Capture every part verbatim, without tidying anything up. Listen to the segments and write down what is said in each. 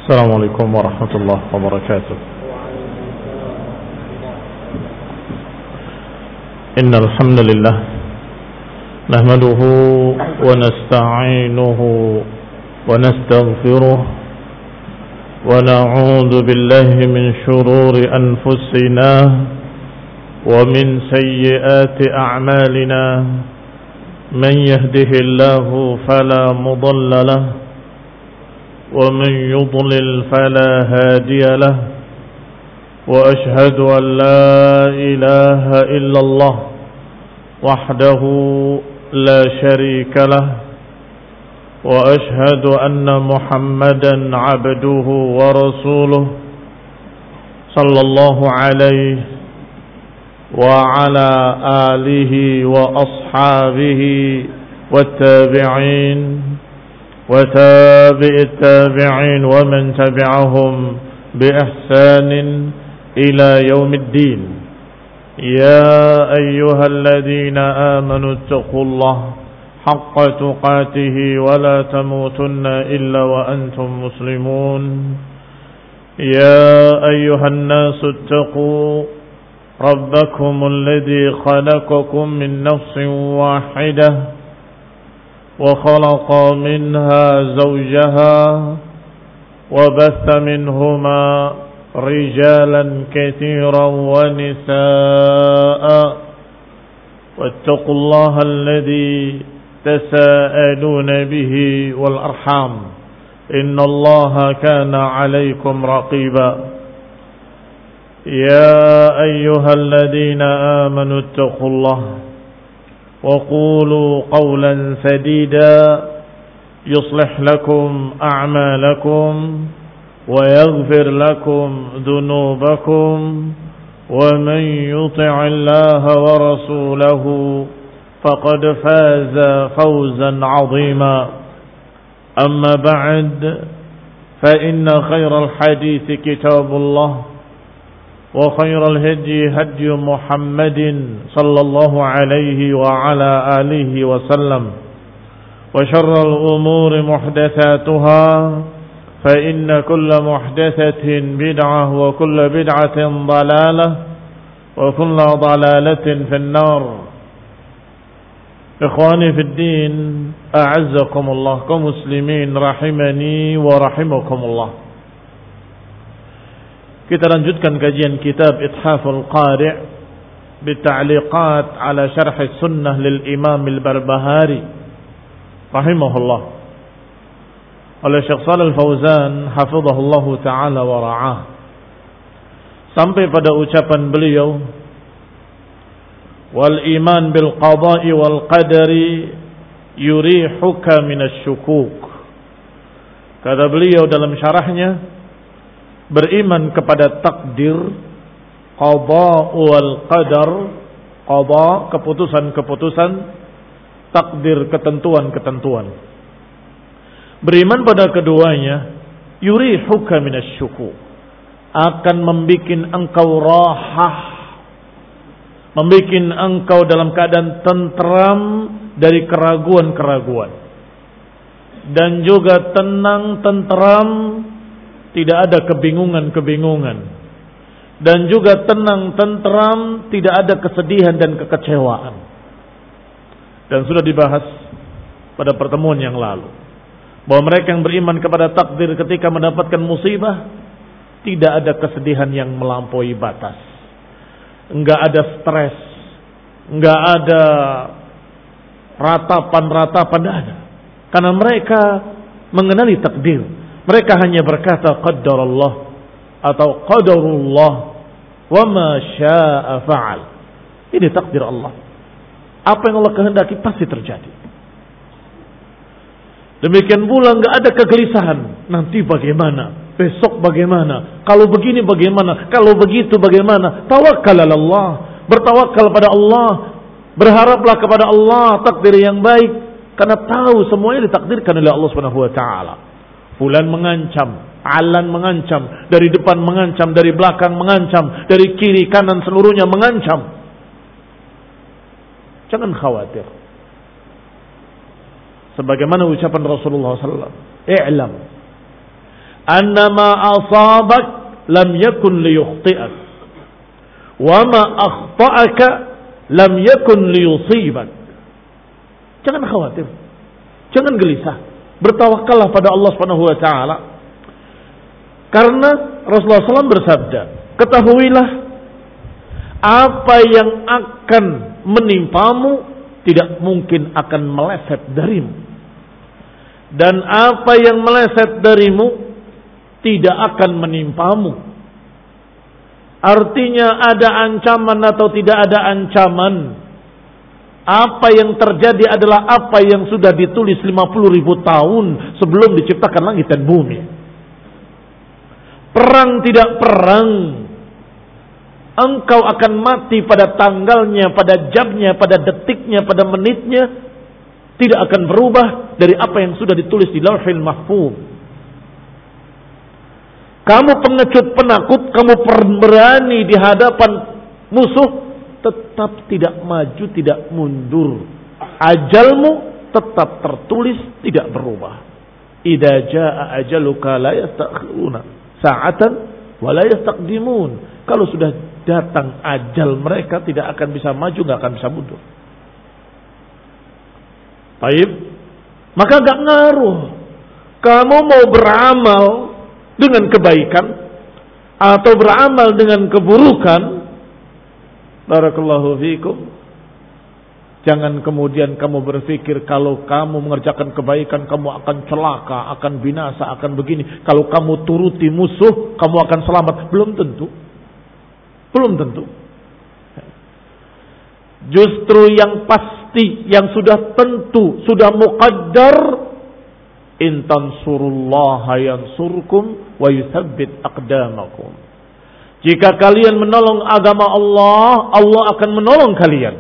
السلام عليكم ورحمة الله وبركاته. إن الحمد لله نحمده ونستعينه ونستغفره ونعوذ بالله من شرور أنفسنا ومن سيئات أعمالنا. من يهده الله فلا مضل له ومن يضلل فلا هادي له، وأشهد أن لا إله إلا الله وحده لا شريك له، وأشهد أن محمدا عبده ورسوله صلى الله عليه وعلى آله وأصحابه والتابعين وتابع التابعين ومن تبعهم بإحسان إلى يوم الدين. يا أيها الذين آمنوا اتقوا الله حق تقاته ولا تموتن إلا وأنتم مسلمون. يا أيها الناس اتقوا ربكم الذي خلقكم من نفس واحدة وخلق منها زوجها وبث منهما رجالا كثيرا ونساء، واتقوا الله الذي تساءلون به والأرحام إن الله كان عليكم رقيبا. يا أيها الذين آمنوا اتقوا الله وقولوا قولا سديدا يصلح لكم أعمالكم ويغفر لكم ذنوبكم، ومن يطع الله ورسوله فقد فاز فوزا عظيما. أما بعد، فإن خير الحديث كتاب الله، وخير الهدي هدي محمد صلى الله عليه وعلى آله وسلم، وشر الأمور محدثاتها، فإن كل محدثة بدعة وكل بدعة ضلالة وكل ضلالة في النار. إخواني في الدين، أعزكم الله كمسلمين رحمني ورحمكم الله. Kita lanjutkan kajian kitab Ithaful Qari' bita'liqat ala syarh sunnah lil Imam al-Barbahari rahimahullah oleh Syekh Shalih Al-Fauzan hafizahullahu ta'ala wa ra'ah, sampai pada ucapan beliau, wal iman bil qada'i wal qadari yurihuka minasyukuk. Kata beliau dalam syarahnya, beriman kepada takdir, qada wal qadar, qada keputusan-keputusan, takdir ketentuan-ketentuan. Beriman pada keduanya yurihuka minasyukuk, akan membikin engkau rahah, membikin engkau dalam keadaan tentram dari keraguan-keraguan, dan juga tenang tentram, tidak ada kebingungan-kebingungan, dan juga tenang tentram, tidak ada kesedihan dan kekecewaan. Dan sudah dibahas pada pertemuan yang lalu bahwa mereka yang beriman kepada takdir ketika mendapatkan musibah, tidak ada kesedihan yang melampaui batas, enggak ada stres, enggak ada ratapan-ratapan, tidak ada, karena mereka mengenali takdir. Mereka hanya berkata qaddarallah atau qadarullah wa ma syaa fa'al. Ini takdir Allah. Apa yang Allah kehendaki pasti terjadi. Demikian pula enggak ada kegelisahan. Nanti bagaimana? Besok bagaimana? Kalau begini bagaimana? Kalau begitu bagaimana? Tawakkal 'ala Allah. Bertawakal pada Allah. Berharaplah kepada Allah takdir yang baik, karena tahu semuanya ditakdirkan oleh Allah Subhanahu wa taala. Fulan mengancam, Alan mengancam, dari depan mengancam, dari belakang mengancam, dari kiri kanan seluruhnya mengancam. Jangan khawatir. Sebagaimana ucapan Rasulullah sallallahu alaihi wasallam, "I'lam annama asabak lam yakun liyukhti'ak wa ma akhta'aka lam yakun liyusibak. Jangan khawatir, jangan gelisah, bertawakallah pada Allah Subhanahu wa taala. Karena Rasulullah shallallahu alaihi wasallam bersabda, ketahuilah apa yang akan menimpamu tidak mungkin akan meleset darimu, dan apa yang meleset darimu tidak akan menimpamu. Artinya ada ancaman atau tidak ada ancaman, apa yang terjadi adalah apa yang sudah ditulis lima puluh ribu tahun sebelum diciptakan langit dan bumi. Perang tidak perang, engkau akan mati pada tanggalnya, pada jamnya, pada detiknya, pada menitnya, tidak akan berubah dari apa yang sudah ditulis di Lauhil Mahfuz. Kamu pengecut penakut, kamu berani di hadapan musuh, tetap tidak maju, tidak mundur. Ajalmu tetap tertulis, tidak berubah. Idza jaa ajaluka la yastakhiruna sa'atan wa la yastaqdimun. Kalau sudah datang ajal mereka, tidak akan bisa maju, nggak akan bisa mundur. Baik, maka nggak ngaruh kamu mau beramal dengan kebaikan atau beramal dengan keburukan. Barakallahu fiikum. Jangan kemudian kamu berpikir kalau kamu mengerjakan kebaikan kamu akan celaka, akan binasa, akan begini. Kalau kamu turuti musuh kamu akan selamat. Belum tentu. Belum tentu. Justru yang pasti, yang sudah tentu, sudah muqaddar, in tansurullaha yansurkum wa yuthabbit aqdamakum. Jika kalian menolong agama Allah, Allah akan menolong kalian.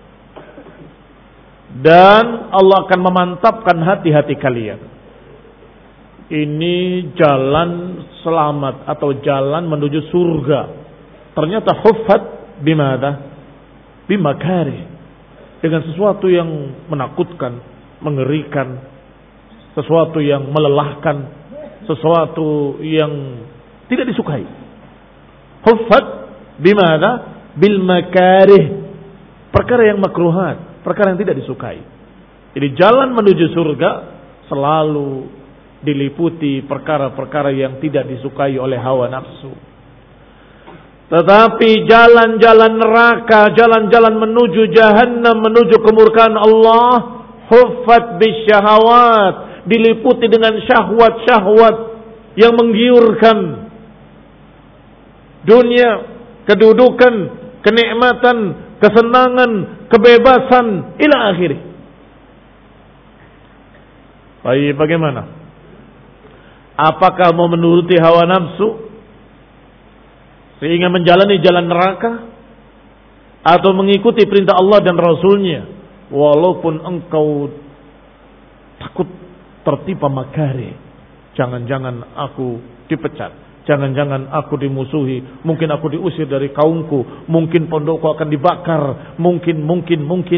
Dan Allah akan memantapkan hati-hati kalian. Ini jalan selamat atau jalan menuju surga. Ternyata huffat bimada? Bimakari. Dengan sesuatu yang menakutkan, mengerikan, sesuatu yang melelahkan, sesuatu yang tidak disukai. Huffat bimada? Bil makarih. Perkara yang makruhat, perkara yang tidak disukai. Jadi jalan menuju surga selalu diliputi perkara-perkara yang tidak disukai oleh hawa nafsu. Tetapi jalan-jalan neraka, jalan-jalan menuju jahannam, menuju kemurkaan Allah, huffat bisyahawat, diliputi dengan syahwat-syahwat yang menggiurkan. Dunia, kedudukan, kenikmatan, kesenangan, kebebasan, ila akhirih. Baik, bagaimana? Apakah mau menuruti hawa nafsu sehingga menjalani jalan neraka, atau mengikuti perintah Allah dan Rasulnya walaupun engkau takut tertimpa makari? Jangan-jangan aku dipecat, jangan-jangan aku dimusuhi, mungkin aku diusir dari kaumku, mungkin pondokku akan dibakar, mungkin, mungkin, mungkin.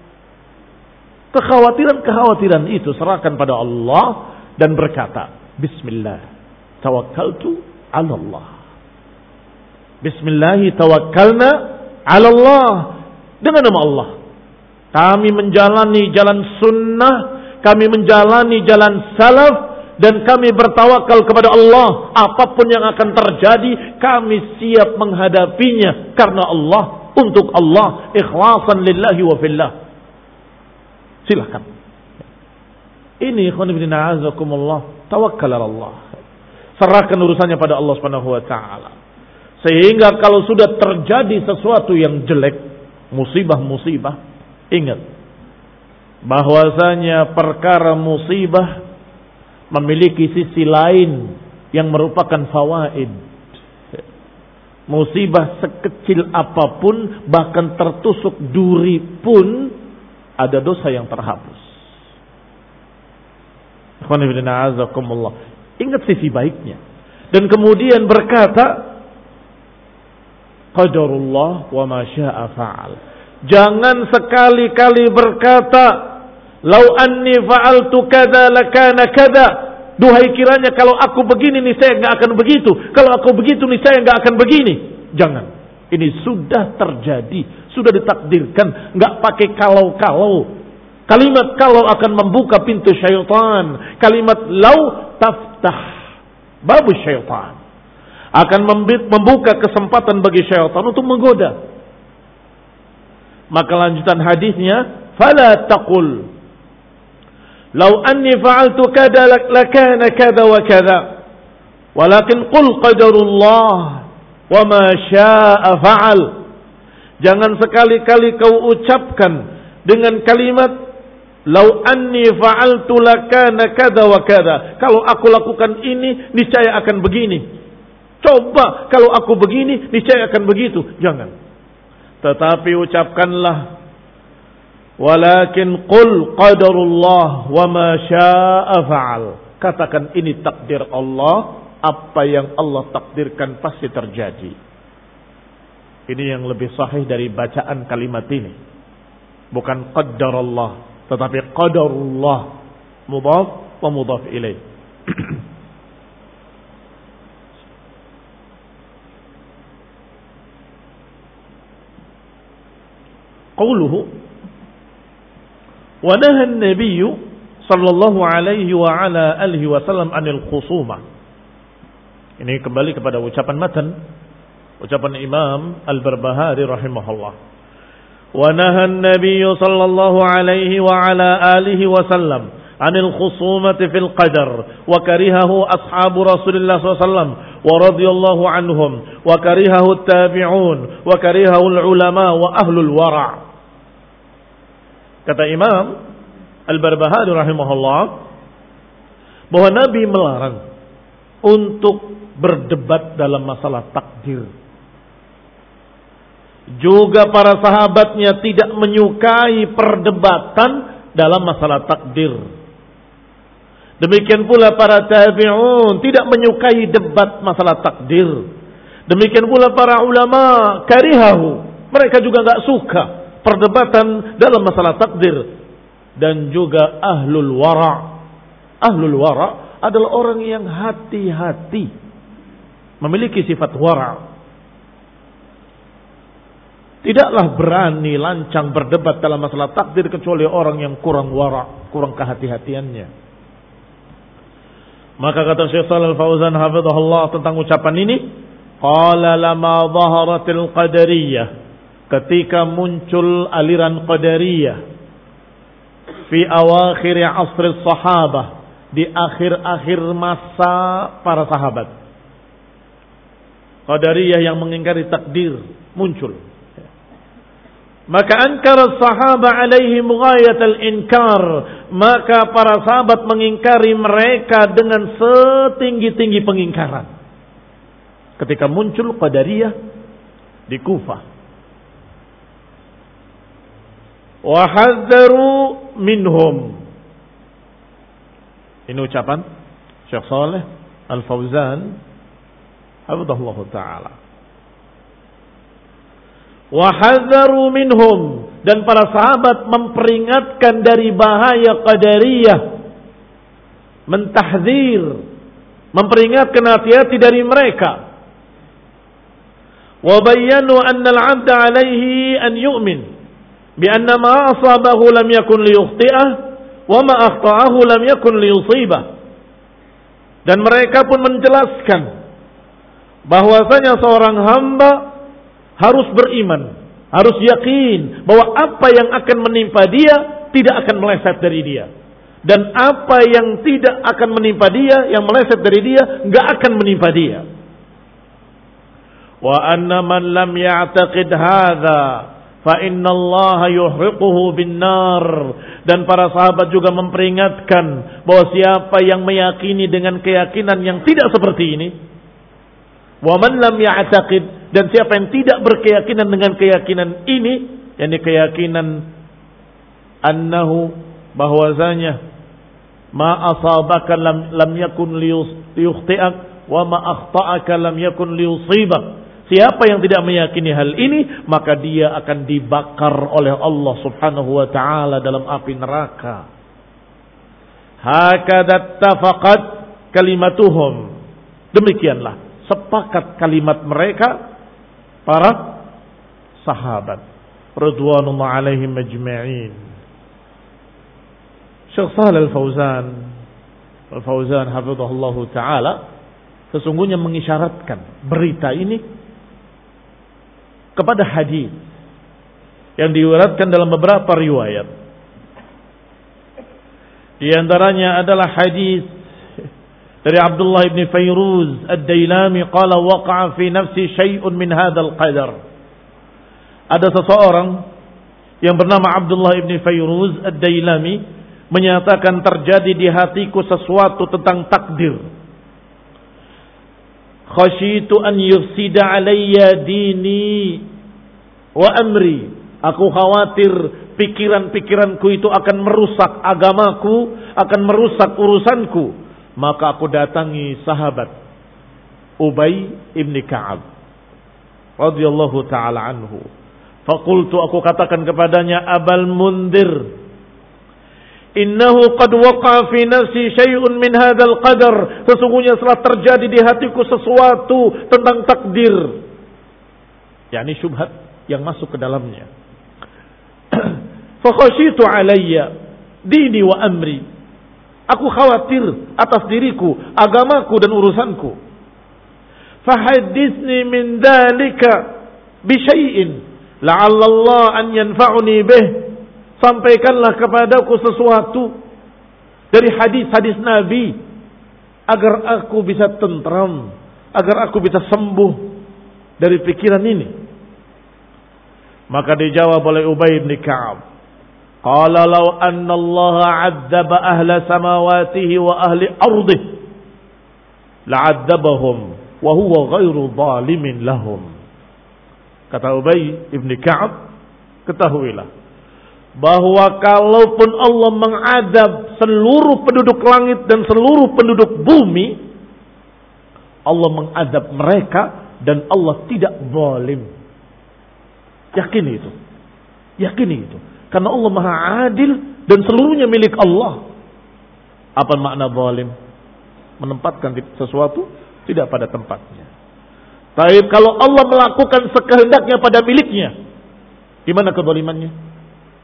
Kekhawatiran-kekhawatiran itu serahkan pada Allah dan berkata, Bismillah, tawakkaltu ala Allah. Bismillahi tawakkalna ala Allah. Dengan nama Allah kami menjalani jalan sunnah, kami menjalani jalan salaf, dan kami bertawakal kepada Allah. Apapun yang akan terjadi, kami siap menghadapinya karena Allah, untuk Allah, ikhlasan lillahi wa fillah. Silakan. Ini ikhwan fillah a'azakumullah, tawakkal ala Allah. Serahkan urusannya pada Allah Subhanahu wa taala. Sehingga kalau sudah terjadi sesuatu yang jelek, musibah-musibah, ingat bahwasanya perkara musibah memiliki sisi lain yang merupakan fawaid. Musibah sekecil apapun, bahkan tertusuk duri pun, ada dosa yang terhapus. Ingat sisi baiknya. Dan kemudian berkata, qadarullah wa ma syaa fa'al. Jangan sekali-kali berkata, lau anni fa'altu kada lakana kada. duhai kiranya kalau aku begini nih saya nggak akan begitu, kalau aku begitu nih saya nggak akan begini. Jangan. Ini sudah terjadi, sudah ditakdirkan, nggak pakai kalau-kalau. Kalimat kalau akan membuka pintu syaitan. Kalimat lau taftah babu syaitan. Akan membuka kesempatan bagi syaitan untuk menggoda. Maka lanjutan hadisnya, fala taqul law anni fa'altu kada lakana kada wa kada. Walakin qul qadarullah wa ma syaa fa'al. Jangan sekali-kali kau ucapkan dengan kalimat lau anni fa'altu lakana kada wa kada. Kalau aku lakukan ini, niscaya akan begini. Coba kalau aku begini, niscaya akan begitu. Jangan. Tetapi ucapkanlah walakin qul qadarullah wa ma syaa fa'al. Katakan ini takdir Allah, apa yang Allah takdirkan pasti terjadi. Ini yang lebih sahih dari bacaan kalimat ini. Bukan qaddarallah, tetapi qadarullah, mudhaf wa mudhaf ilaih. Qauluhu wa naha an-nabiy sallallahu alaihi wa ala alihi wasallam anil khusumah. Ini kembali kepada ucapan matan, ucapan Imam Al-Barbahari rahimahullah. Wa naha an-nabiy sallallahu alaihi wa ala alihi wasallam anil khusumati fil qadar wa karihahu ashabu Rasulillah sallallahu alaihi wasallam wa radhiyallahu anhum wa karihahu at-tabi'un wa karihahu al-ulama wa ahlul wara'. Kata Imam Al-Barbahari rahimahullah bahwa Nabi melarang untuk berdebat dalam masalah takdir. Juga para sahabatnya tidak menyukai perdebatan dalam masalah takdir. Demikian pula para tabi'un tidak menyukai debat masalah takdir. Demikian pula para ulama karihahu, mereka juga enggak suka perdebatan dalam masalah takdir. Dan juga ahlul wara'. Ahlul wara' adalah orang yang hati-hati, memiliki sifat wara'. Tidaklah berani lancang berdebat dalam masalah takdir kecuali orang yang kurang wara', kurang kehati-hatiannya. Maka kata Syekh Shalal Fauzan hafizahullah tentang ucapan ini, qala lama dhaharatil qadariyah, ketika muncul aliran qadariyah fi awakhir asr sahabah, di akhir-akhir masa para sahabat. Qadariyah yang mengingkari takdir muncul. Maka ankara sahabah alaihim ghayatal inkar, maka para sahabat mengingkari mereka dengan setinggi-tinggi pengingkaran. Ketika muncul Qadariyah di Kufah. Wa hadzaru minhum. Ini ucapan Syekh Shalih Al-Fauzan hafizahullah taala. Wa hadzaru minhum, dan para sahabat memperingatkan dari bahaya Qadariyah, mentahdzir, memperingatkan hati-hati dari mereka. Wa bayyanu anna al-'abda 'alaihi an yu'min bi anna ma asabahu lam yakun liyukhti'ah wa ma akhta'ahu lam yakun liyusibah. Dan mereka pun menjelaskan bahwasanya seorang hamba harus beriman, harus yakin bahwa apa yang akan menimpa dia tidak akan meleset dari dia, dan apa yang tidak akan menimpa dia, yang meleset dari dia, enggak akan menimpa dia. Wa anna man lam ya'taqid hadza fa inna Allah yuhriquhu bin nar. Dan para sahabat juga memperingatkan bahwa siapa yang meyakini dengan keyakinan yang tidak seperti ini, wa man lam ya'taqid, dan siapa yang tidak berkeyakinan dengan keyakinan ini, yakni keyakinan annahu, bahwasanya ma asabaka lam lam yakun liyukhti'ak wa ma akhta'aka lam yakun liyusibak. Siapa yang tidak meyakini hal ini, maka dia akan dibakar oleh Allah Subhanahu wa taala dalam api neraka. Hakadha ittafaqat kalimatuhum. Demikianlah sepakat kalimat mereka para sahabat radhiyallahu alaihim ajma'in. Syekh Shalih Al-Fauzan Al-Fauzan hafizahullahu taala sesungguhnya mengisyaratkan berita ini kepada hadis yang diriwayatkan dalam beberapa riwayat. Di antaranya adalah hadis dari Abdullah bin Fayruz Ad-Dailami qala waqa'a fi nafsi syai'un min hadzal qadar. Ada seseorang yang bernama Abdullah bin Fayruz Ad-Dailami menyatakan terjadi di hatiku sesuatu tentang takdir. Khasyitu an yufsida alayya dini wa amri. Aku khawatir pikiran-pikiranku itu akan merusak agamaku, akan merusak urusanku. Maka aku datangi sahabat Ubay ibn Ka'ab radhiyallahu ta'ala anhu. Faqultu, aku katakan kepadanya, Abal Mundhir, innahu qad waqa'a fi nafsi syai'un min hadzal qadar. Sesungguhnya telah terjadi di hatiku sesuatu tentang takdir. yakni syubhat yang masuk ke dalamnya. Fa khasyitu alayya dini wa amri. Aku khawatir atas diriku, agamaku dan urusanku. Fahaddithni min dhalika bi syai'in la'alla Allah an yanfa'uni bih. Sampaikanlah kepadaku sesuatu dari hadis-hadis Nabi agar aku bisa tentram, agar aku bisa sembuh dari pikiran ini. Maka dijawab oleh Ubay bin Ka'ab, qala law anna Allah 'adzaba ahla samawatihi wa ahli ardihi la'adzabahum wa huwa ghairu zalimin lahum. Kata Ubay bin Ka'ab, ketahuilah bahwa kalaupun Allah mengadab seluruh penduduk langit dan seluruh penduduk bumi, Allah mengadab mereka dan Allah tidak zalim. Yakini itu. Yakini itu. Karena Allah Maha Adil dan seluruhnya milik Allah. Apa makna zalim? Menempatkan sesuatu tidak pada tempatnya. Tapi kalau Allah melakukan sekehendaknya pada miliknya, gimana kezalimannya?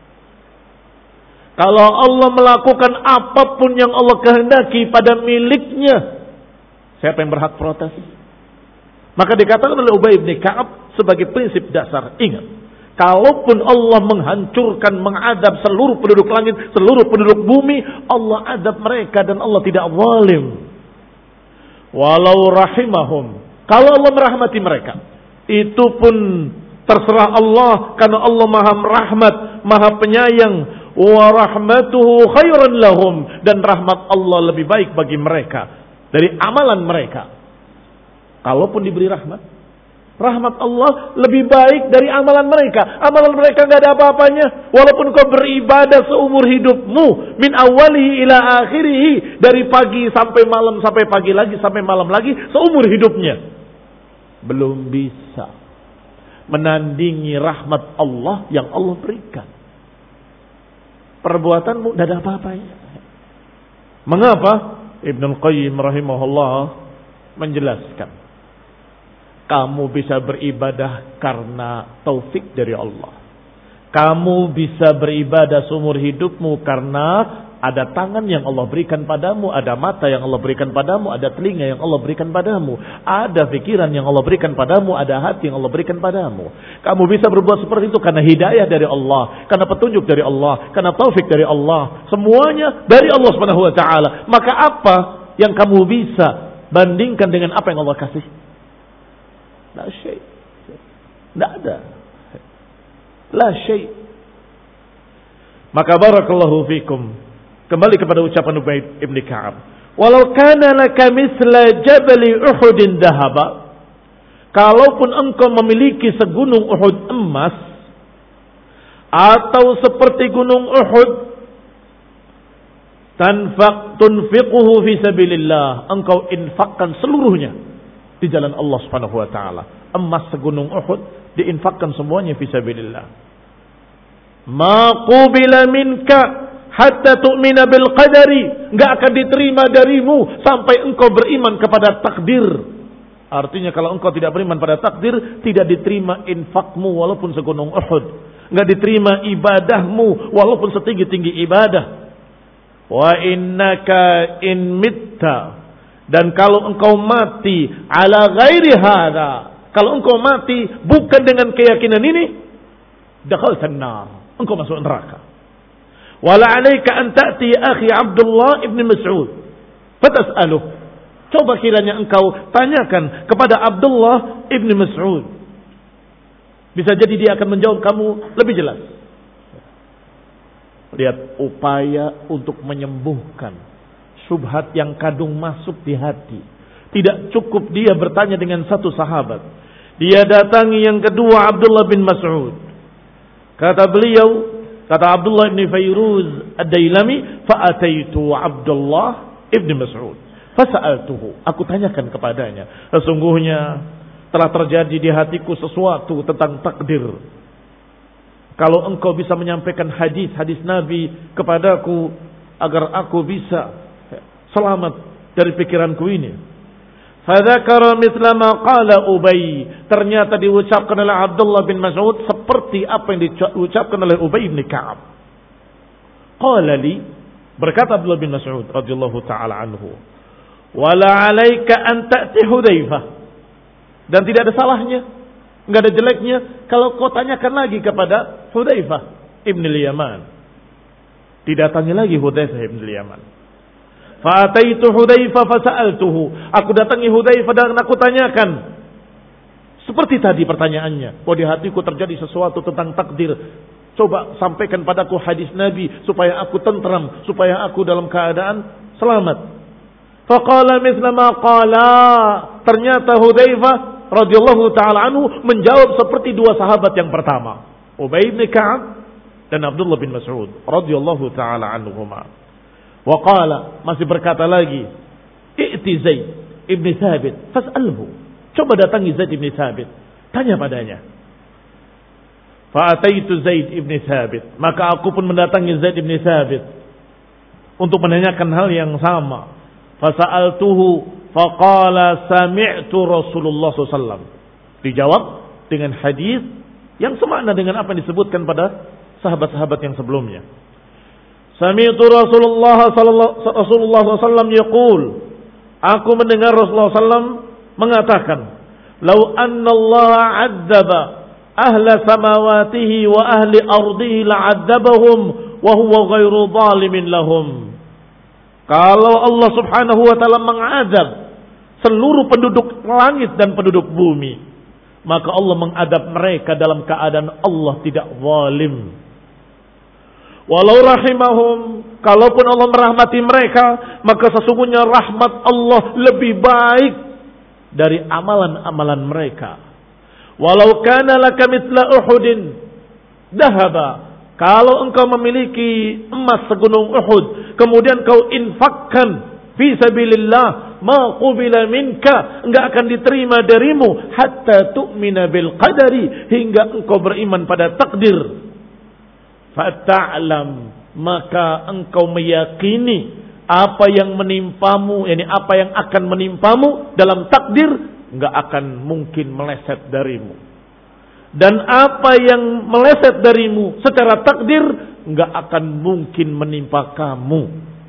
Kalau Allah melakukan apapun yang Allah kehendaki pada miliknya, siapa yang berhak protes? Maka dikatakan oleh Ubay bin Ka'ab sebagai prinsip dasar, ingat, kalaupun Allah menghancurkan, mengadab seluruh penduduk langit, seluruh penduduk bumi, Allah adab mereka dan Allah tidak zalim. Walau rahimahum, kalau Allah merahmati mereka, itu pun terserah Allah, karena Allah Maha Rahmat, Maha Penyayang. Wa rahmatuhu khairan lahum, dan rahmat Allah lebih baik bagi mereka dari amalan mereka. Kalaupun diberi rahmat, rahmat Allah lebih baik dari amalan mereka. Amalan mereka enggak ada apa-apanya. Walaupun kau beribadah seumur hidupmu, min awalihi ila akhirihi, dari pagi sampai malam, sampai pagi lagi, sampai malam lagi, seumur hidupnya, belum bisa menandingi rahmat Allah yang Allah berikan. Perbuatanmu tidak ada apa-apanya. Mengapa? Ibnu Qayyim rahimahullah menjelaskan, kamu bisa beribadah karena taufik dari Allah. Kamu bisa beribadah seumur hidupmu karena ada tangan yang Allah berikan padamu, ada mata yang Allah berikan padamu, ada telinga yang Allah berikan padamu, ada pikiran yang Allah berikan padamu, ada hati yang Allah berikan padamu. Kamu bisa berbuat seperti itu karena hidayah dari Allah, karena petunjuk dari Allah, karena taufik dari Allah. Semuanya dari Allah Subhanahu wa taala. Maka apa yang kamu bisa bandingkan dengan apa yang Allah kasih? La syai'. Tidak ada. La syai'. Maka barakallahu fikum. Kembali kepada ucapan Ubay bin Ka'ab. Walau kana laka misla jabali Uhudin dahaba. Kalaupun engkau memiliki segunung Uhud emas, atau seperti gunung Uhud, tanfaq tunfiquhu fi sabilillah, engkau infakkan seluruhnya di jalan Allah Subhanahu wa taala. Emas segunung Uhud diinfakkan semuanya fi sabilillah. Ma qubila minka hatta tu'mina bil qadari, enggak akan diterima darimu sampai engkau beriman kepada takdir. Artinya kalau engkau tidak beriman pada takdir, tidak diterima infakmu walaupun segunung Uhud, enggak diterima ibadahmu walaupun setinggi-tinggi ibadah. Wa innaka in mitta, dan kalau engkau mati ala ghairi hada, kalau engkau mati bukan dengan keyakinan ini, dakhaltan nar, engkau masuk neraka. Wala 'alaika an ta'ti akhi Abdullah ibn Mas'ud fatas'aluh. Coba kiranya engkau tanyakan kepada Abdullah ibn Mas'ud. Bisa jadi dia akan menjawab kamu lebih jelas. Lihat upaya untuk menyembuhkan syubhat yang kadung masuk di hati. Tidak cukup dia bertanya dengan satu sahabat. Dia datangi yang kedua, Abdullah bin Mas'ud. Kata beliau, kata Abdullah bin Fayruz Ad-Dailami, fa'ataitu Abdullah ibn Mas'ud fasa'altuhu, aku tanyakan kepadanya, sesungguhnya telah terjadi di hatiku sesuatu tentang takdir. Kalau engkau bisa menyampaikan hadis-hadis Nabi kepadaku agar aku bisa selamat dari pikiranku ini. Fadzakara mithla ma qala Ubay, ternyata diucapkan oleh Abdullah bin Mas'ud seperti apa yang diucapkan oleh Ubay bin Ka'ab. Qala li, berkata Abdullah bin Mas'ud radhiyallahu taala anhu, wala 'alaika an ta'ti Hudzaifah, dan tidak ada salahnya, enggak ada jeleknya kalau kau tanyakan lagi kepada Hudzaifah ibn al-Yaman. Didatangi lagi Hudzaifah ibn al-Yaman. Fa'ataitu Hudzaifah fasa'altuhu, aku datangi Hudzaifah dan aku tanyakan seperti tadi pertanyaannya, bahwa di hatiku terjadi sesuatu tentang takdir. Coba sampaikan padaku hadis Nabi supaya aku tentram, supaya aku dalam keadaan selamat. Faqala mithla ma qala, ternyata Hudzaifah radhiyallahu taala anhu menjawab seperti dua sahabat yang pertama, Ubay bin Ka'ab dan Abdullah bin Mas'ud radhiyallahu taala anhuma. Wa qala, masih berkata lagi, i'ti Zaid ibn Thabit fas'alhu, coba datangi Zaid ibn Thabit, tanya padanya. Fa'ataitu Zaid ibn Thabit, maka aku pun mendatangi Zaid ibn Thabit untuk menanyakan hal yang sama. Fasa'altuhu faqala sami'tu Rasulullah sallallahu alaihi wasallam. Dijawab dengan hadis yang semakna dengan apa yang disebutkan pada sahabat-sahabat yang sebelumnya. Sami'tu Rasulullah sallallahu alaihi wasallam yaqul, aku mendengar Rasulullah sallallahu alaihi wasallam mengatakan, "Lau anna Allah 'adzaba ahla samawatihi wa ahli ardihi la'adzabahum wa huwa ghairu zalimin lahum." Kalau Allah Subhanahu wa taala mengadab seluruh penduduk langit dan penduduk bumi, maka Allah mengadab mereka dalam keadaan Allah tidak zalim. Walau rahimahum, kalaupun Allah merahmati mereka, maka sesungguhnya rahmat Allah lebih baik dari amalan-amalan mereka. Walau kana laka mithla Uhudin dahaba, kalau engkau memiliki emas segunung Uhud, kemudian kau infakkan fi sabilillah, ma qubila minka, enggak akan diterima darimu hatta tu'mina bil qadari, hingga engkau beriman pada takdir. Fata'lam, maka engkau meyakini apa yang menimpamu, yakni apa yang akan menimpamu dalam takdir enggak akan mungkin meleset darimu. Dan apa yang meleset darimu secara takdir enggak akan mungkin menimpa kamu.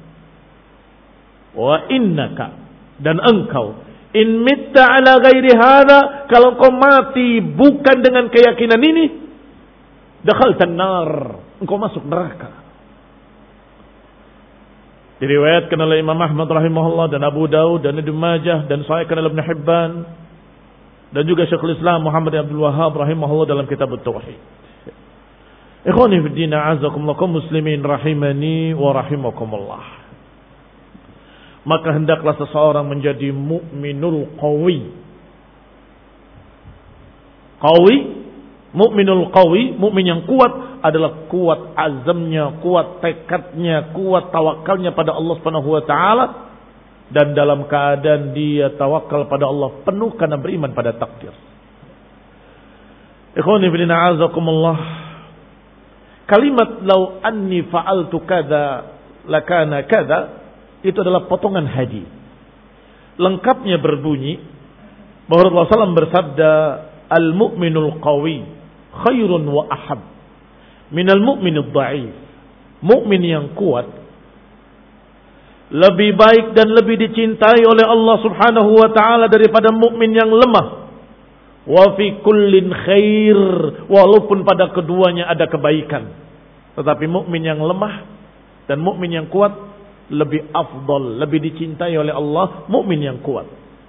Wa innaka, dan engkau, in mitta ala ghairi hada, kalau kau mati bukan dengan keyakinan ini, dakhaltan nar, engkau masuk neraka. Diriwayatkan oleh Imam Ahmad rahimahullah dan Abu Daud dan Ibnu Majah dan sahihkan oleh Ibnu Hibban dan juga Syekhul Islam Muhammad Abdul Wahhab rahimahullah dalam kitab At-Tauhid. Ikhwani fi din, a'azzakumullah kaum muslimin rahimani wa rahimakumullah. Maka hendaklah seseorang menjadi mukminul qawi. Qawi, mukminul qawi, mukmin yang kuat adalah kuat azamnya, kuat tekadnya, kuat tawakalnya pada Allah Subhanahu wa taala, dan dalam keadaan dia tawakal pada Allah penuh karena beriman pada takdir. Ikhwani fillah, a'azakumullah. kalimat lau anni fa'altu kada lakana kada itu adalah potongan hadis. Lengkapnya berbunyi bahwa Rasulullah shallallahu alaihi wasallam bersabda, al-mu'minul qawi khairun wa ahab minal mu'minid dha'if. Mukmin yang kuat lebih baik dan lebih dicintai oleh Allah Subhanahu wa taala daripada mukmin yang lemah. Wa fi kullin khair, walaupun pada keduanya ada kebaikan. Tetapi mukmin yang lemah dan mukmin yang kuat lebih afdal, lebih dicintai oleh Allah mukmin yang kuat.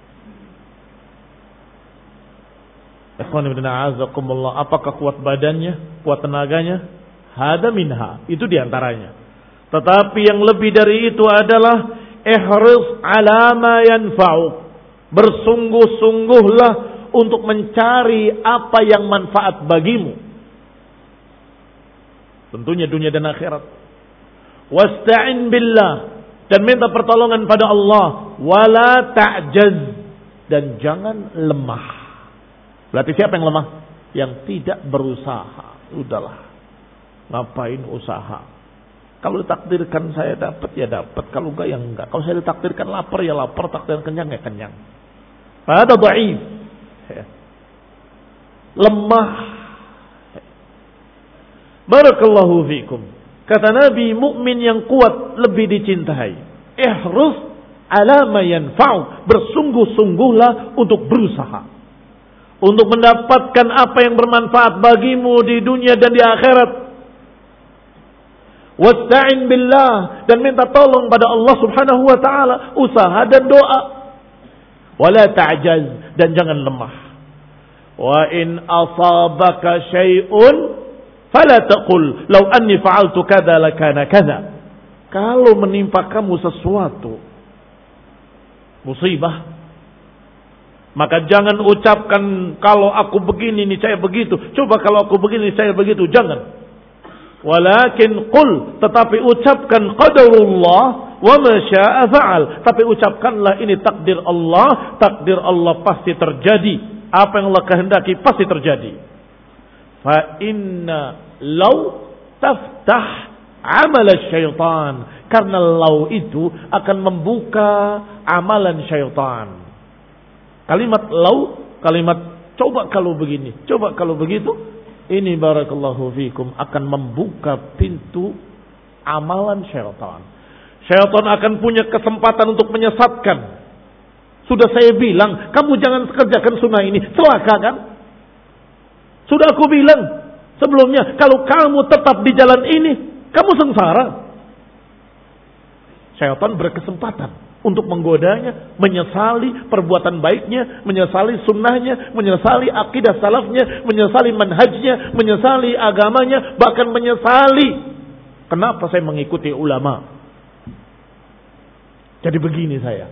Ikhwan ibn a'azakumullah, apakah kuat badannya, kuat tenaganya? Hada minha, itu diantaranya. Tetapi yang lebih dari itu adalah ihris ala ma yanfa'uk. Bersungguh-sungguhlah untuk mencari apa yang manfaat bagimu. Tentunya dunia dan akhirat. Wasta'in billah, dan minta pertolongan pada Allah. Wala ta'jaz, dan jangan lemah. Berarti siapa yang lemah? Yang tidak berusaha. Udahlah, ngapain usaha? Kalau ditakdirkan saya dapat ya dapat, kalau enggak ya enggak. Kalau saya ditakdirkan lapar ya lapar, takdirkan kenyang ya kenyang. Pada dhaif, lemah. Barakallahu fikum. Kata Nabi, mukmin yang kuat lebih dicintai. Ihrus ala ma yanfa'u, bersungguh-sungguhlah untuk berusaha untuk mendapatkan apa yang bermanfaat bagimu di dunia dan di akhirat. Wasta'in billah, dan minta tolong pada Allah Subhanahu wa taala, usaha dan doa. Wala ta'jaz, dan jangan lemah. Wa in asabaka syai'un fala taqul law anni fa'altu kadza lakana kadza. Kalau menimpa kamu sesuatu musibah, maka jangan ucapkan kalau aku begini nih saya begitu. Coba kalau aku begini saya begitu. Jangan. Walakin qul, tetapi ucapkan qadarullah wa ma syaa fa'al. Tapi ucapkanlah ini takdir Allah, takdir Allah pasti terjadi. Apa yang Allah kehendaki pasti terjadi. Fa inna law taftah amal syaitan. Karena law itu akan membuka amalan syaitan. Kalimat law, kalimat coba kalau begini, coba kalau begitu, ini barakallahu fikum akan membuka pintu amalan syaitan. Syaitan akan punya kesempatan untuk menyesatkan. Sudah saya bilang, kamu jangan kerjakan sunnah ini, celaka kan? Sudah aku bilang sebelumnya, kalau kamu tetap di jalan ini, kamu sengsara. Syaitan berkesempatan untuk menggodanya, menyesali perbuatan baiknya, menyesali sunnahnya, menyesali akidah salafnya, menyesali manhajnya, menyesali agamanya, bahkan menyesali kenapa saya mengikuti ulama. Jadi begini saya.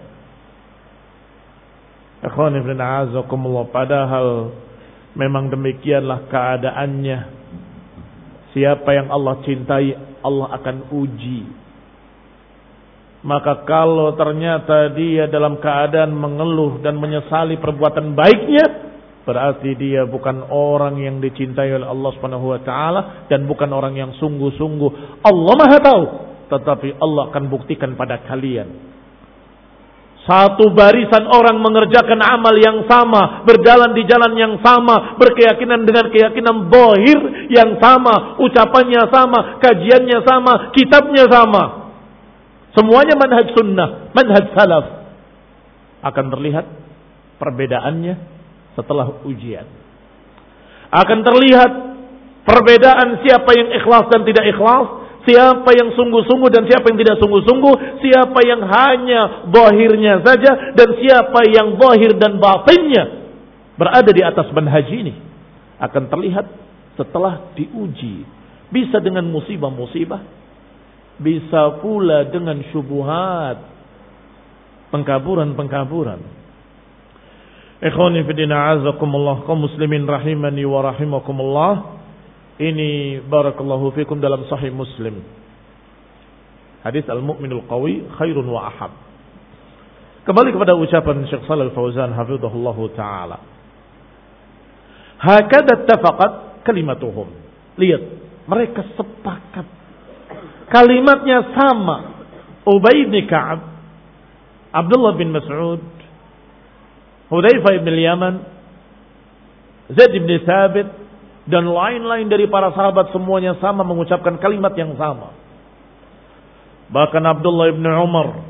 Ikhwan ibn a'azakumullah, padahal memang demikianlah keadaannya. Siapa yang Allah cintai, Allah akan uji. Maka kalau ternyata dia dalam keadaan mengeluh dan menyesali perbuatan baiknya, berarti dia bukan orang yang dicintai oleh Allah Subhanahu wa taala dan bukan orang yang sungguh-sungguh. Allah Maha tahu, tetapi Allah akan buktikan pada kalian. Satu barisan orang mengerjakan amal yang sama, berjalan di jalan yang sama, berkeyakinan dengan keyakinan zahir yang sama, ucapannya sama, kajiannya sama, kitabnya sama. Semuanya manhaj sunnah, manhaj salaf. Akan terlihat perbedaannya setelah ujian. Akan terlihat perbedaan siapa yang ikhlas dan tidak ikhlas, siapa yang sungguh-sungguh dan siapa yang tidak sungguh-sungguh, siapa yang hanya zahirnya saja dan siapa yang zahir dan batinnya berada di atas manhaj ini. Akan terlihat setelah diuji. Bisa dengan musibah-musibah, bisa pula dengan syubuhat, pengkaburan-pengkaburan. Ikhwani fillah azakumullah, kaum muslimin rahimani wa rahimakumullah. Ini barakallahu fikum dalam sahih Muslim. Hadis al-mu'minul qawi khairun wa ahab. Kembali kepada ucapan Syekh Shalal Fauzan hafizahullahu taala. Hakadha ittafaqat kalimatuhum. Lihat Mereka sepakat. Kalimatnya sama. Ubay bin Ka'ab, Abdullah bin Mas'ud, Hudzaifah bin Yaman, Zaid bin Thabit, dan lain-lain dari para sahabat semuanya sama mengucapkan kalimat yang sama. Bahkan Abdullah bin Umar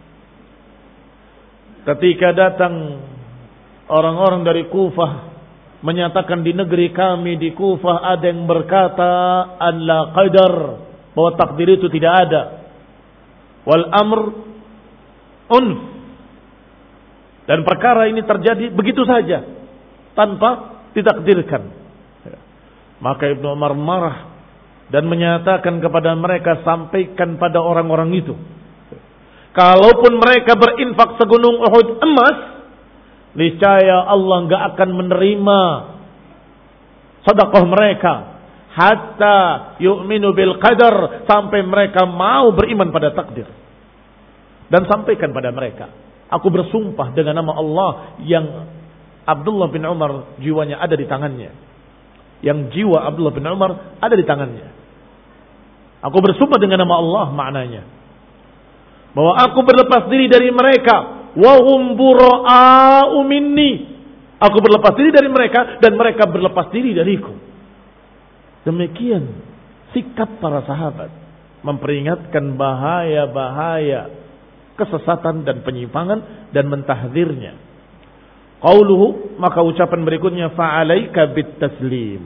ketika datang orang-orang dari Kufah menyatakan di negeri kami di Kufah ada yang berkata an la qadar, bahwa takdir itu tidak ada, wal amr unf, dan perkara ini terjadi begitu saja tanpa ditakdirkan. Maka Ibnu Umar marah dan menyatakan kepada mereka, sampaikan pada orang-orang itu, kalaupun mereka berinfak segunung Uhud emas, niscaya Allah enggak akan menerima sedekah mereka hatta yu'minu bil qadar, sampai mereka mau beriman pada takdir. Dan sampaikan pada mereka, aku bersumpah dengan nama Allah yang Abdullah bin Umar jiwanya ada di tangannya, yang jiwa Abdullah bin Umar ada di tangannya. Aku bersumpah dengan nama Allah, maknanya bahwa aku berlepas diri dari mereka, wa hum bura'u minni, aku berlepas diri dari mereka dan mereka berlepas diri dariku. Demikian sikap para sahabat, memperingatkan bahaya-bahaya kesesatan dan penyimpangan dan mentahdzirnya. Qauluhu, maka ucapan berikutnya, fa'alaika bit-taslim.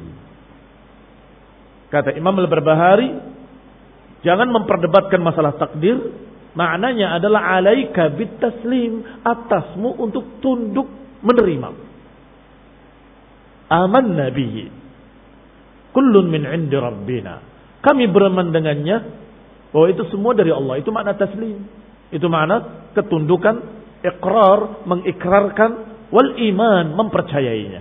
Kata Imam Al-Barbahari, jangan memperdebatkan masalah takdir. Maknanya adalah alaika bit-taslim, atasmu untuk tunduk menerima. Amanna bihi kullun min 'indi rabbina. Kami beriman dengannya bahwa itu semua dari Allah. Itu makna taslim. Itu makna ketundukan, iqrar, mengikrarkan, wal iman, mempercayainya.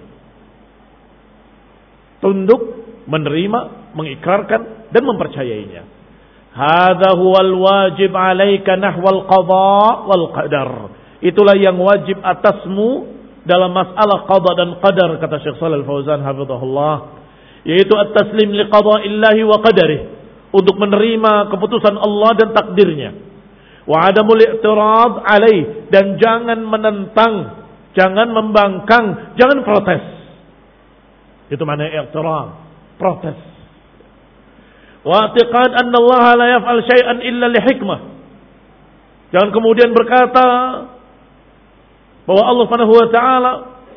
Tunduk, menerima, mengikrarkan dan mempercayainya. Hadza huwal wajib 'alaika nahwal qada wal qadar. Itulah yang wajib atasmu dalam masalah qada dan qadar, kata Syekh Shalal Fauzan hafizahullah, yaitu at-taslim li qada'illahi wa qadarih, untuk menerima keputusan Allah dan takdirnya. Wa adamul i'tirad 'alaih, dan jangan menentang, jangan membangkang, jangan protes. Itu makna i'tirad, protes. Wa i'tiqad anna Allah la yaf'al syai'an illa li hikmah. Jangan kemudian berkata bahwa Allah Subhanahu wa taala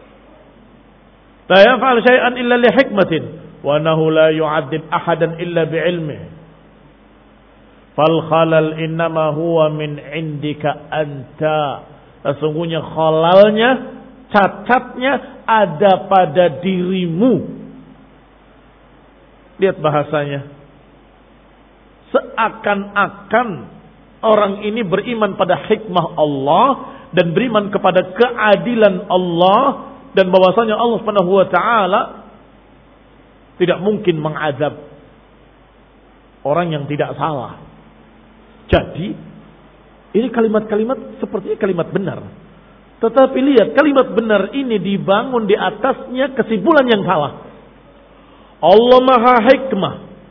la yaf'al syai'an illa li hikmatin wa annahu la yu'adzib ahadan illa bi'ilmihi. Fal khalal innama huwa min 'indika anta. Sesungguhnya khalalnya, cacatnya ada pada dirimu. Lihat bahasanya. Seakan-akan orang ini beriman pada hikmah Allah dan beriman kepada keadilan Allah, dan bahwasanya Allah Subhanahu wa taala tidak mungkin mengazab orang yang tidak salah. Jadi ini kalimat-kalimat sepertinya kalimat benar. Tetapi lihat, kalimat benar ini dibangun di atasnya kesimpulan yang salah. Allah Maha Hikmah,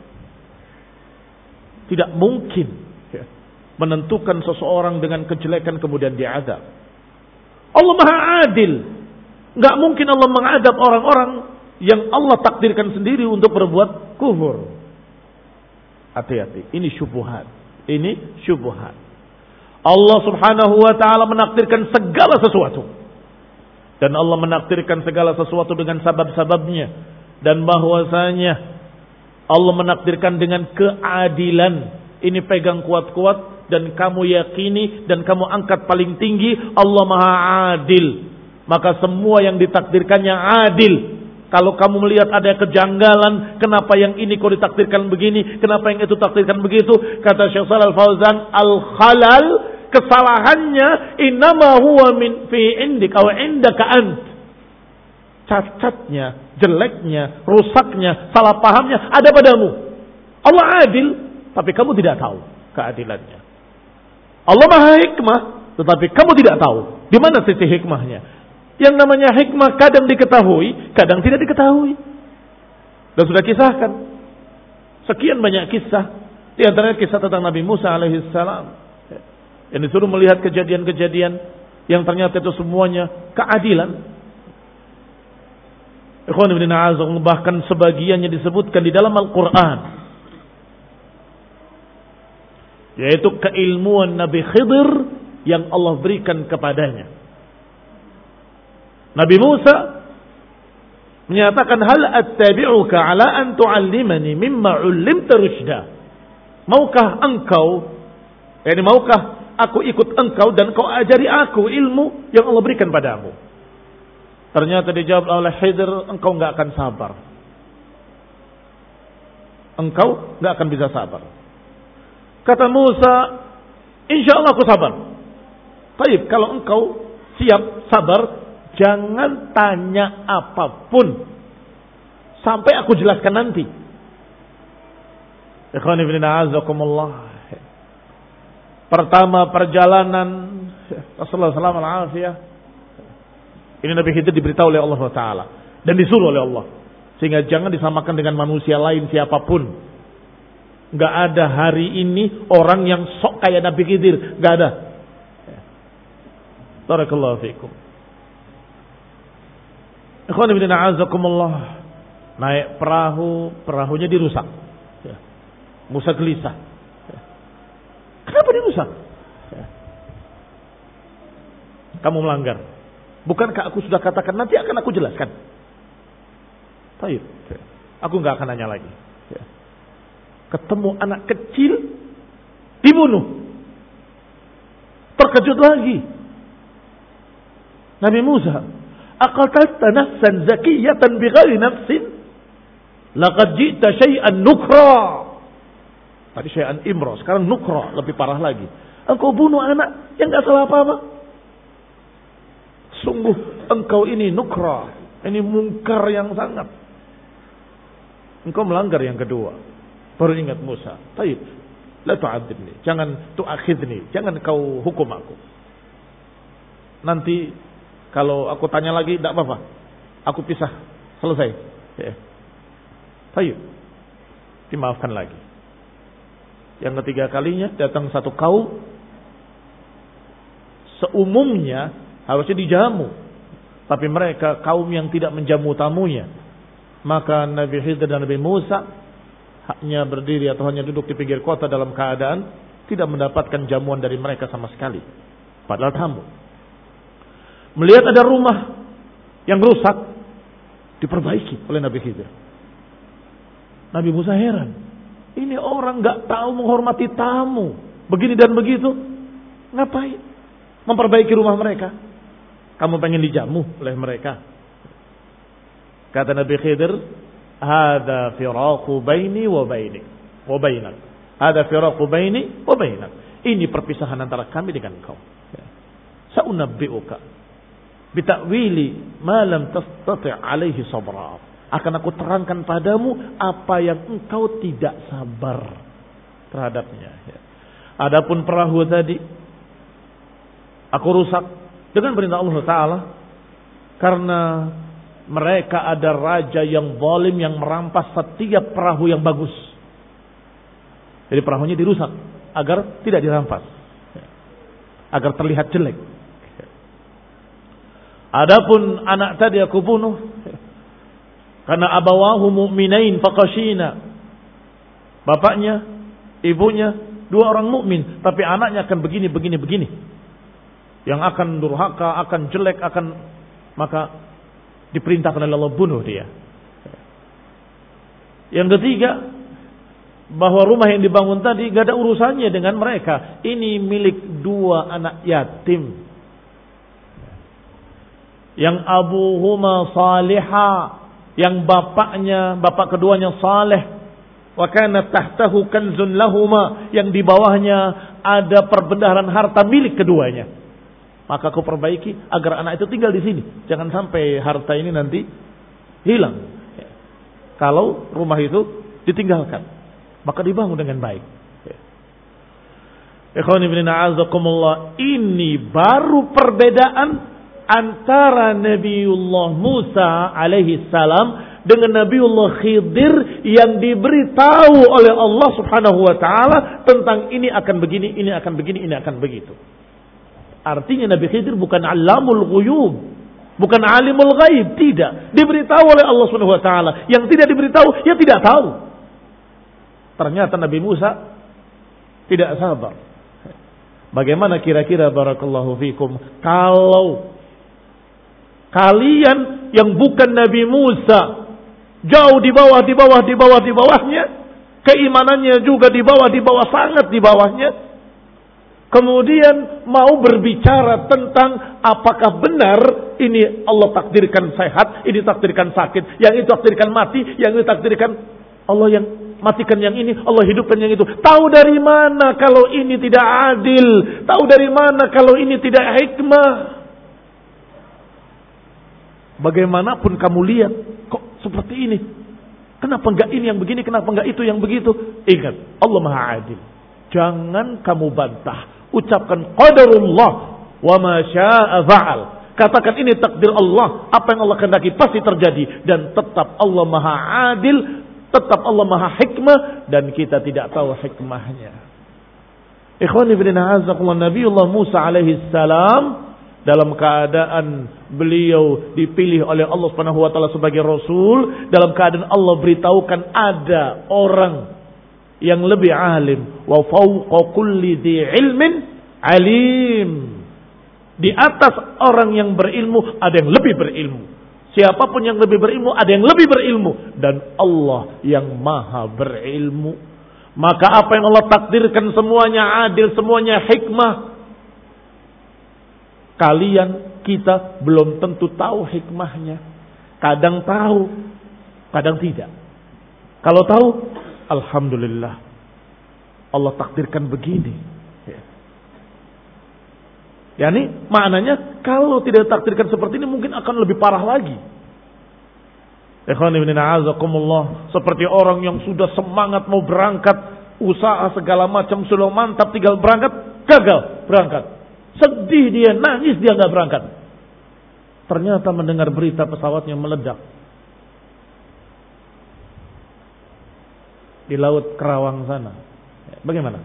tidak mungkin ya, menentukan seseorang dengan kejelekan kemudian diazab. Allah Maha Adil, nggak mungkin Allah mengadab orang-orang yang Allah takdirkan sendiri untuk berbuat kufur. Hati-hati, ini syubhat. Ini syubhat. Allah Subhanahu wa taala menakdirkan segala sesuatu. Dan Allah menakdirkan segala sesuatu dengan sebab-sebabnya, dan bahwasanya Allah menakdirkan dengan keadilan. Ini pegang kuat-kuat dan kamu yakini dan kamu angkat paling tinggi. Allah Maha Adil. Maka semua yang ditakdirkannya adil. Kalau kamu melihat ada kejanggalan, kenapa yang ini kok ditakdirkan begini, kenapa yang itu takdirkan begitu, kata Syekh Shalal Fauzan, al-khalal, kesalahannya innama huwa min fi indik aw indaka ant. Cacatnya, jeleknya, rusaknya, salah pahamnya ada padamu. Allah adil, tapi kamu tidak tahu keadilannya. Allah Maha Hikmah, tetapi kamu tidak tahu di mana sisi hikmahnya. Yang namanya hikmah kadang diketahui, kadang tidak diketahui. Dan sudah kisahkan, Sekian banyak kisah, di antaranya kisah tentang Nabi Musa alaihissalam yang disuruh melihat kejadian-kejadian yang ternyata itu semuanya keadilan. Ikhwan ibn a'azakum, bahkan sebagiannya disebutkan di dalam Al-Quran, yaitu keilmuan Nabi Khidir yang Allah berikan kepadanya. Nabi Musa menyatakan, hal attabi'uka ala an tu'allimani mimma 'ullimta rusyda. Maukah engkau, yakni maukah aku ikut engkau dan kau ajari aku ilmu yang Allah berikan padamu? Ternyata dijawab oleh Khidir, engkau enggak akan sabar. Engkau enggak akan bisa sabar. Kata Musa, insya Allah aku sabar. Baik, kalau engkau siap sabar, jangan tanya apapun sampai aku jelaskan nanti. Ikhwan ibn a'azakumullah. Pertama perjalanan Rasulullah sallallahu alaihi wasallam, ini Nabi Khidir diberitahu oleh Allah Taala dan disuruh oleh Allah, sehingga jangan disamakan dengan manusia lain siapapun. Enggak ada hari ini orang yang sok kayak Nabi Khidir, enggak ada. Barakallahu fiikum. Ikhwan ibn a'azakumullah, naik perahu, perahunya dirusak. Musa gelisah. Kenapa dirusak? Kamu melanggar. Bukankah aku sudah katakan nanti akan aku jelaskan? Baik. Aku enggak akan nanya lagi. Ketemu anak kecil dibunuh. Terkejut lagi Nabi Musa, aqatalta nafsan zakiyatan bighairi nafsin laqad ji'ta syai'an nukra. Tadi syai'an imra, sekarang nukra, lebih parah lagi. Engkau bunuh anak yang enggak salah apa-apa. Sungguh engkau ini nukra, ini mungkar yang sangat. Engkau melanggar yang kedua. Baru ingat Musa, baik, la tu'adzibni, jangan tu'akhidni, jangan kau hukum aku. Nanti kalau aku tanya lagi, tidak apa-apa, aku pisah, selesai. Ya. Baik, dimaafkan lagi. Yang ketiga kalinya datang satu kaum, seumumnya harusnya dijamu, tapi mereka kaum yang tidak menjamu tamunya. Maka Nabi Khidir dan Nabi Musa hanya berdiri atau hanya duduk di pinggir kota dalam keadaan tidak mendapatkan jamuan dari mereka sama sekali, padahal tamu. Melihat ada rumah yang rusak, diperbaiki oleh Nabi Khidir. Nabi Musa heran, ini orang gak tahu menghormati tamu, begini dan begitu, ngapain memperbaiki rumah mereka? Kamu pengen dijamu oleh mereka? Kata Nabi Khidir, hada firaqu baini wa bainik wa bainak. Hada firaqu baini wa bainak. Ini perpisahan antara kami dengan kau. Sa'unabbi'uka bita'wili ma lam tastati' alaihi sabra. Akan aku terangkan padamu apa yang engkau tidak sabar terhadapnya. Adapun perahu tadi aku rusak dengan perintah Allah Ta'ala, karena mereka ada raja yang zalim yang merampas setiap perahu yang bagus. Jadi perahunya dirusak agar tidak dirampas, agar terlihat jelek. Adapun anak tadi aku bunuh karena abawahu mu'minain faqashina. Bapaknya, ibunya dua orang mukmin, tapi anaknya akan begini begini begini. Yang akan durhaka, akan jelek, akan, maka diperintahkan oleh Allah bunuh dia. Yang ketiga, bahwa rumah yang dibangun tadi gak ada urusannya dengan mereka. Ini milik dua anak yatim yang abuhuma salihah, yang bapaknya, bapak keduanya saleh, wa kana tahtahu kanzun lahuma, yang di bawahnya ada perbendaharaan harta milik keduanya. Maka kau perbaiki agar anak itu tinggal di sini. Jangan sampai harta ini nanti hilang. Kalau rumah itu ditinggalkan, maka dibangun dengan baik. Ikhwan ibn a'azakumullah, ini baru perbedaan antara Nabiullah Musa alaihi salam dengan Nabiullah Khidir yang diberitahu oleh Allah Subhanahu wa taala tentang ini akan begini, ini akan begini, ini akan begitu. Artinya Nabi Khidir bukan alamul ghuyub, bukan alimul ghaib, tidak. Diberitahu oleh Allah Subhanahu wa taala. Yang tidak diberitahu, ya tidak tahu. Ternyata Nabi Musa tidak sabar. Bagaimana kira-kira barakallahu fikum kalau kalian yang bukan Nabi Musa jauh di bawah, di bawah, di bawah, di bawahnya, keimanannya juga di bawah, di bawah, sangat di bawahnya, kemudian mau berbicara tentang apakah benar ini Allah takdirkan sehat, ini takdirkan sakit, yang itu takdirkan mati, yang itu takdirkan Allah yang matikan yang ini, Allah hidupkan yang itu. Tahu dari mana kalau ini tidak adil? Tahu dari mana kalau ini tidak hikmah? Bagaimanapun kamu lihat, kok seperti ini? Kenapa enggak ini yang begini? Kenapa enggak itu yang begitu? Ingat, Allah Maha Adil. Jangan kamu bantah. Ucapkan qadarullah wa ma syaa fa'al. Katakan ini takdir Allah. Apa yang Allah kehendaki pasti terjadi. Dan tetap Allah Maha Adil. Tetap Allah Maha Hikmah. Dan kita tidak tahu hikmahnya. Ikhwani fillah, Nabiullah Musa alaihi salam dalam keadaan beliau dipilih oleh Allah Subhanahu wa taala sebagai rasul, dalam keadaan Allah beritahukan ada orang yang lebih alim, wa fawqa kulli dzi ilmin alim. Di atas orang yang berilmu ada yang lebih berilmu. Siapapun yang lebih berilmu ada yang lebih berilmu, dan Allah yang maha berilmu. Maka apa yang Allah takdirkan semuanya adil, semuanya hikmah. Kalian, kita belum tentu tahu hikmahnya. Kadang tahu, kadang tidak. Kalau tahu, alhamdulillah, Allah takdirkan begini. Ya. Yani maknanya kalau tidak takdirkan seperti ini mungkin akan lebih parah lagi. Seperti orang yang sudah semangat mau berangkat, usaha segala macam sudah mantap, tinggal berangkat, gagal berangkat. Sedih dia, nangis dia nggak berangkat. Ternyata mendengar berita pesawatnya meledak di Laut Kerawang sana. Bagaimana?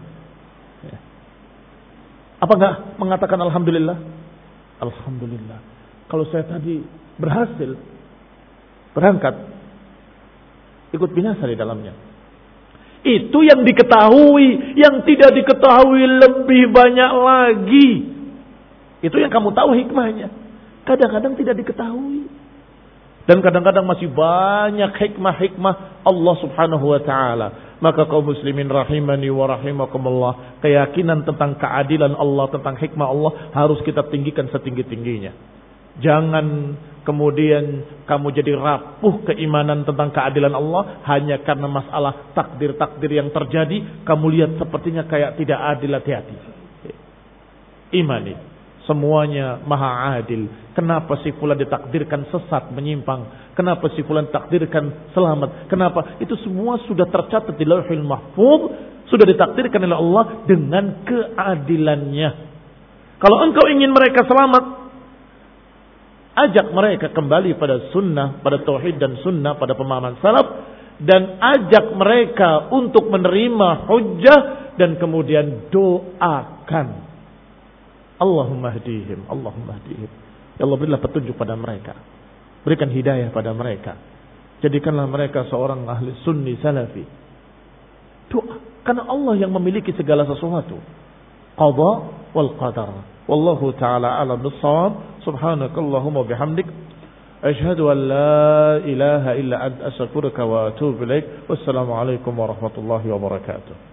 Apa nggak mengatakan alhamdulillah? Alhamdulillah. Kalau saya tadi berhasil berangkat, ikut binasa di dalamnya. Itu yang diketahui, yang tidak diketahui lebih banyak lagi. Itu yang kamu tahu hikmahnya. Kadang-kadang tidak diketahui. Dan kadang-kadang masih banyak hikmah-hikmah Allah Subhanahu wa taala. Maka kaum muslimin rahimani wa rahimakumullah, keyakinan tentang keadilan Allah, tentang hikmah Allah harus kita tinggikan setinggi-tingginya. Jangan kemudian kamu jadi rapuh keimanan tentang keadilan Allah hanya karena masalah takdir-takdir yang terjadi. Kamu lihat sepertinya kayak tidak adil, hati-hati. Imani, semuanya maha adil. Kenapa si fulan ditakdirkan sesat, menyimpang? Kenapa si fulan ditakdirkan selamat? Kenapa? Itu semua sudah tercatat di Lauhul Mahfuz, sudah ditakdirkan oleh Allah dengan keadilannya. Kalau engkau ingin mereka selamat, ajak mereka kembali pada sunnah, pada tauhid dan sunnah, pada pemahaman salaf, dan ajak mereka untuk menerima hujjah, dan kemudian doakan. Allahumma hdihim, Allahumma hdihim. Ya Allah, berilah petunjuk pada mereka. Berikan hidayah pada mereka. Jadikanlah mereka seorang ahli sunni salafi. Doa. Karena Allah yang memiliki segala sesuatu. Qadha wal qadar. Wallahu ta'ala a'lam bis-shawab. Subhanakallahumma bihamdik. Asyhadu an la ilaha illa anta astaghfiruka wa atubu ilaik. Wassalamu alaikum warahmatullahi wabarakatuh.